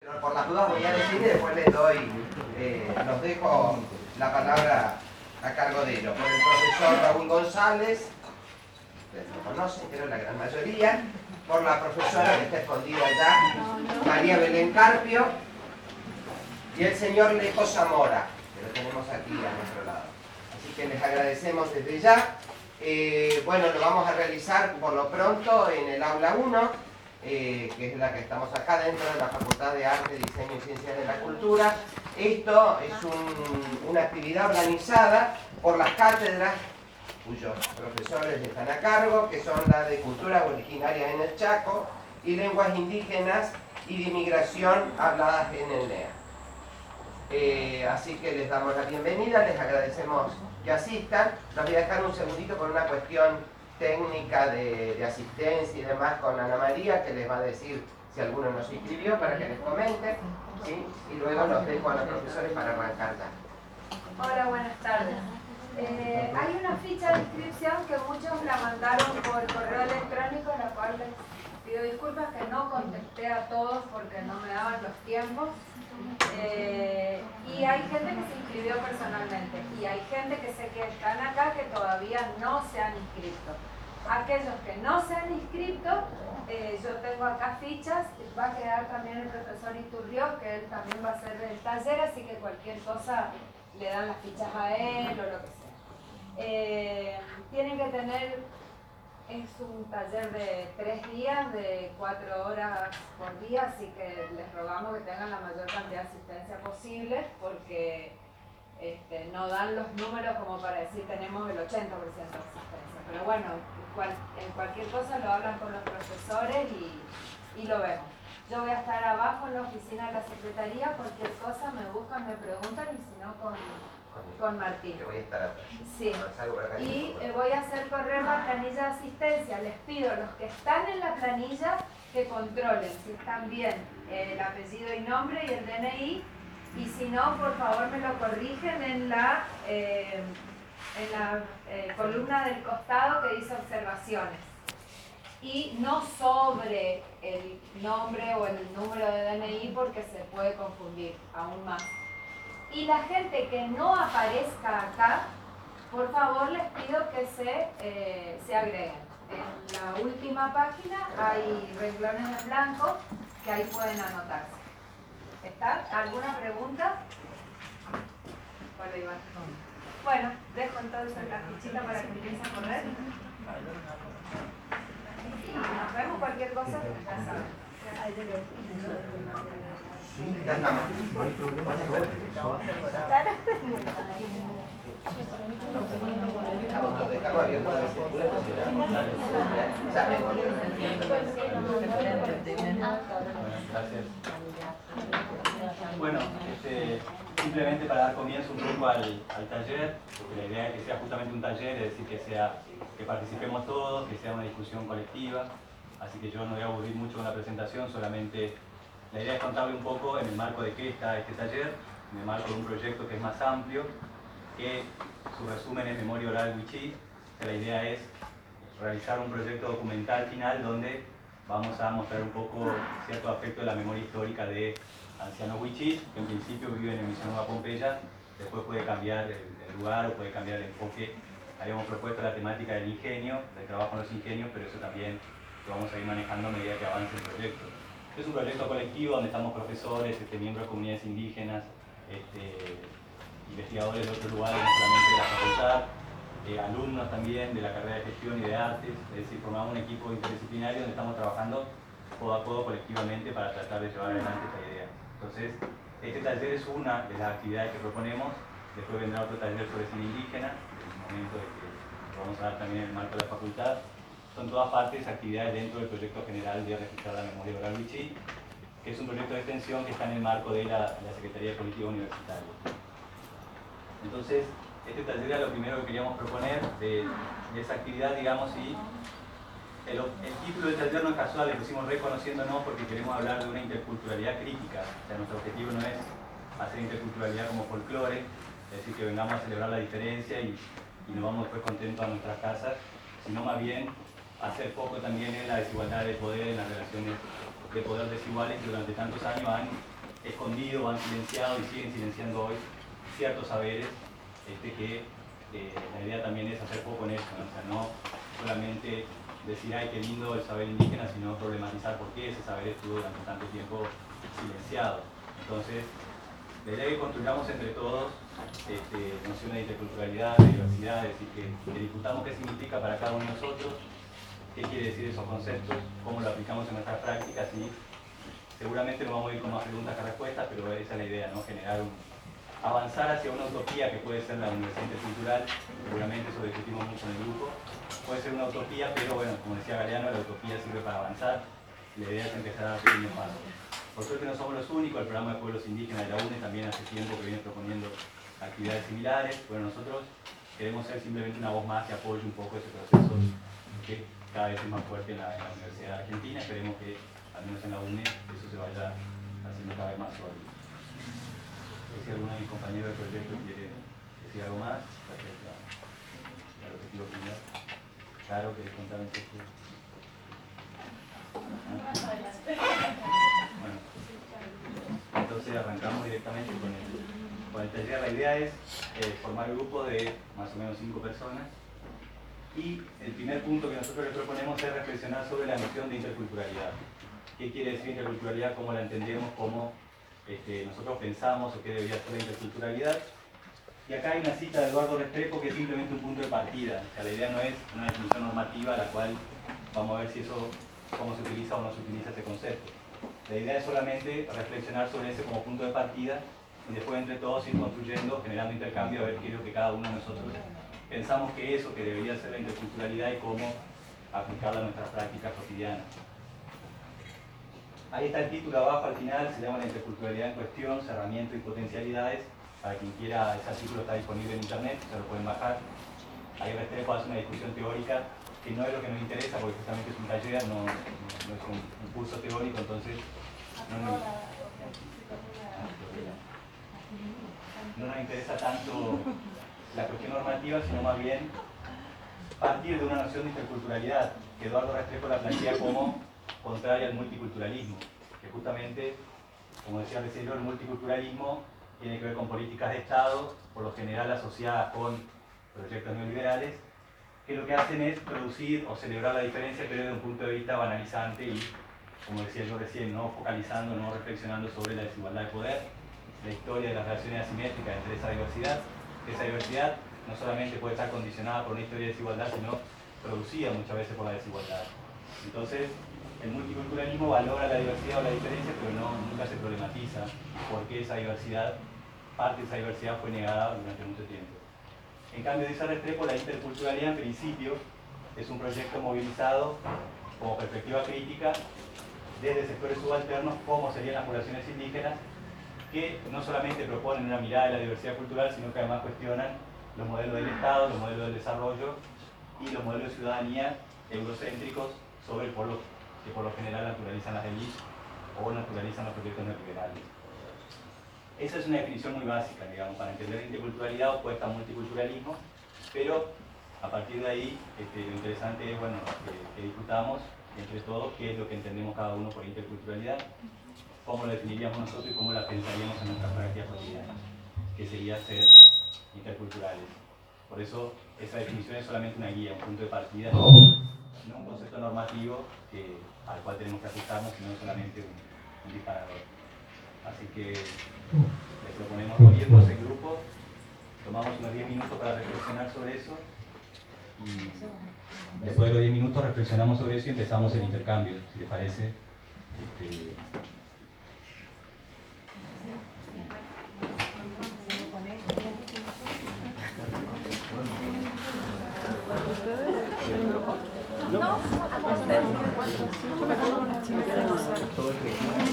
Pero por las dudas voy a decir y después les doy, los dejo la palabra a cargo de ellos. Por el profesor Raúl González, ustedes lo conocen, pero la gran mayoría. Por la profesora que está escondida allá, María Belén Carpio, y el señor Lejo Zamora, que lo tenemos aquí a nuestro lado. Así que les agradecemos desde ya. Bueno, lo vamos a realizar por lo pronto en el aula 1, que es la que estamos acá dentro de la Facultad de Arte, Diseño y Ciencias de la Cultura. Esto es una actividad organizada por las cátedras cuyos profesores están a cargo, que son la de Cultura Originaria en el Chaco y Lenguas Indígenas y de Inmigración habladas en el NEA. Así que les damos la bienvenida, les agradecemos que asistan. Los voy a dejar un segundito por una cuestión técnica de asistencia y demás con Ana María, que les va a decir si alguno nos inscribió para que les comente, ¿sí? Y luego los dejo a los profesores para arrancar ya. Hola, buenas tardes. Hay una ficha de inscripción que muchos la mandaron por correo electrónico, en la cual les pido disculpas que no contesté a todos porque no me daban los tiempos. Y hay gente que se inscribió personalmente y hay gente que sé que están acá que todavía no se han inscrito. Aquellos que no se han inscrito, yo tengo acá fichas, va a quedar también el profesor Iturrió, que él también va a hacer el taller, así que cualquier cosa le dan las fichas a él o lo que sea. Tienen que tener, es un taller de 3 días, de 4 horas por día, así que les rogamos que tengan la mayor cantidad de asistencia posible, porque no dan los números como para decir tenemos el 80% de asistencia. Pero bueno, en cualquier cosa lo hablan con los profesores y lo vemos. Yo voy a estar abajo en la oficina de la Secretaría, cualquier cosa me buscan, me preguntan y si no con Martín. Yo voy a estar atrás. Sí. Y voy a hacer correr la planilla de asistencia. Les pido a los que están en la planilla que controlen si están bien el apellido y nombre y el DNI, y si no, por favor me lo corrigen en la columna del costado que dice observaciones. Y no sobre el nombre o el número de DNI porque se puede confundir aún más. Y la gente que no aparezca acá, por favor les pido que se agreguen. En la última página hay renglones en blanco que ahí pueden anotarse. ¿Está? ¿Alguna pregunta? Hola, Iván. Bueno, dejo entonces la fichita para que empiece a correr. Nos vemos, cualquier cosa, ya saben. Sí, ya estamos. Nos dejamos abierto la receptura, ya me volvió. Gracias. Bueno, simplemente para dar comienzo un poco al taller, porque la idea es que sea justamente un taller, es decir, que participemos todos, que sea una discusión colectiva, así que yo no voy a aburrir mucho con la presentación, solamente la idea es contarle un poco en el marco de qué está este taller, en el marco de un proyecto que es más amplio, que su resumen es Memoria Oral Wichí, que la idea es realizar un proyecto documental final donde vamos a mostrar un poco cierto aspecto de la memoria histórica de ancianos wichís, que en principio viven en Misión Nueva Pompeya, después puede cambiar el lugar o puede cambiar el enfoque. Habíamos propuesto la temática del ingenio, del trabajo en los ingenios, pero eso también lo vamos a ir manejando a medida que avance el proyecto. Es un proyecto colectivo donde estamos profesores, miembros de comunidades indígenas, investigadores de otros lugares, no solamente de la facultad, alumnos también de la carrera de gestión y de artes, es decir, formamos un equipo interdisciplinario donde estamos trabajando codo a codo colectivamente para tratar de llevar adelante esta idea. Entonces, este taller es una de las actividades que proponemos, después vendrá otro taller sobre cine indígena, en el momento de que lo vamos a dar también en el marco de la facultad. Son todas partes, actividades dentro del proyecto general de registrar la memoria oral wichí, que es un proyecto de extensión que está en el marco de la Secretaría de Política Universitaria. Entonces, este taller era lo primero que queríamos proponer de esa actividad, digamos, y el título del taller no es casual, le pusimos Reconociéndonos porque queremos hablar de una interculturalidad crítica. O sea, nuestro objetivo no es hacer interculturalidad como folclore, es decir, que vengamos a celebrar la diferencia y nos vamos después contentos a nuestras casas, sino más bien hacer foco también en la desigualdad de poder, en las relaciones de poder desiguales que durante tantos años han escondido o han silenciado y siguen silenciando hoy ciertos saberes que la idea también es hacer poco en eso, ¿no? O sea, no solamente decir, ay, qué lindo el saber indígena, sino problematizar por qué ese saber estuvo durante tanto tiempo silenciado. Entonces, la idea es que construyamos entre todos nociones de interculturalidad, de diversidad, es decir, que discutamos qué significa para cada uno de nosotros, qué quiere decir esos conceptos, cómo lo aplicamos en nuestras prácticas y seguramente nos vamos a ir con más preguntas que respuestas, pero esa es la idea, ¿no? Avanzar hacia una utopía que puede ser la universidad intercultural, seguramente eso lo discutimos mucho en el grupo, puede ser una utopía, pero bueno, como decía Galeano, la utopía sirve para avanzar, la idea es empezar a dar pequeños pasos. Por suerte no somos los únicos, el programa de pueblos indígenas de la UNE también hace tiempo que viene proponiendo actividades similares. Bueno, nosotros queremos ser simplemente una voz más que apoye un poco ese proceso que cada vez es más fuerte en la Universidad de Argentina. Esperemos que, al menos en la UNE, eso se vaya haciendo cada vez más sólido. Si alguno de mis compañeros del proyecto quiere decir algo más, respecto al objetivo final. Claro, ¿querés contar un poco? Bueno, entonces arrancamos directamente con el taller. La idea es formar grupos de más o menos 5 personas y el primer punto que nosotros les proponemos es reflexionar sobre la noción de interculturalidad. ¿Qué quiere decir interculturalidad? ¿Cómo la entendemos? ¿Cómo nosotros pensamos o qué debería ser la interculturalidad? Y acá hay una cita de Eduardo Restrepo que es simplemente un punto de partida. O sea, la idea no es una definición normativa a la cual vamos a ver si eso, cómo se utiliza o no se utiliza ese concepto. La idea es solamente reflexionar sobre ese como punto de partida y después entre todos ir construyendo, generando intercambio, a ver qué es lo que cada uno de nosotros pensamos que eso, que debería ser la interculturalidad y cómo aplicarla a nuestras prácticas cotidianas. Ahí está el título abajo al final, se llama La interculturalidad en cuestión, cerramientos y potencialidades. Para quien quiera, ese artículo está disponible en internet, se lo pueden bajar. Ahí Restrepo hace una discusión teórica que no es lo que nos interesa, porque justamente es un taller, no es un curso teórico, entonces no nos interesa tanto la cuestión normativa, sino más bien partir de una noción de interculturalidad que Eduardo Restrepo la plantea como contraria al multiculturalismo, que justamente, como decía recién, el multiculturalismo tiene que ver con políticas de Estado, por lo general asociadas con proyectos neoliberales, que lo que hacen es producir o celebrar la diferencia, pero desde un punto de vista banalizante y, como decía yo recién, no focalizando, no reflexionando sobre la desigualdad de poder, la historia de las relaciones asimétricas entre esa diversidad. Esa diversidad no solamente puede estar condicionada por una historia de desigualdad, sino producida muchas veces por la desigualdad. Entonces, el multiculturalismo valora la diversidad o la diferencia, pero nunca se problematiza porque esa diversidad, parte de esa diversidad fue negada durante mucho tiempo. En cambio, dice Restrepo, la interculturalidad en principio es un proyecto movilizado como perspectiva crítica desde sectores subalternos como serían las poblaciones indígenas, que no solamente proponen una mirada de la diversidad cultural, sino que además cuestionan los modelos del Estado, los modelos del desarrollo y los modelos de ciudadanía eurocéntricos sobre el polo que por lo general naturalizan las élites o naturalizan los proyectos neoliberales. Esa es una definición muy básica, digamos, para entender la interculturalidad opuesta al multiculturalismo, pero a partir de ahí lo interesante es, bueno, que discutamos entre todos qué es lo que entendemos cada uno por interculturalidad, cómo lo definiríamos nosotros y cómo la pensaríamos en nuestras prácticas cotidianas, que sería ser interculturales. Por eso esa definición es solamente una guía, un punto de partida, no un concepto normativo al cual tenemos que ajustarnos, sino solamente un disparador. Así que les proponemos reunirnos en grupo, tomamos unos 10 minutos para reflexionar sobre eso y después de los 10 minutos reflexionamos sobre eso y empezamos el intercambio, si les parece. No,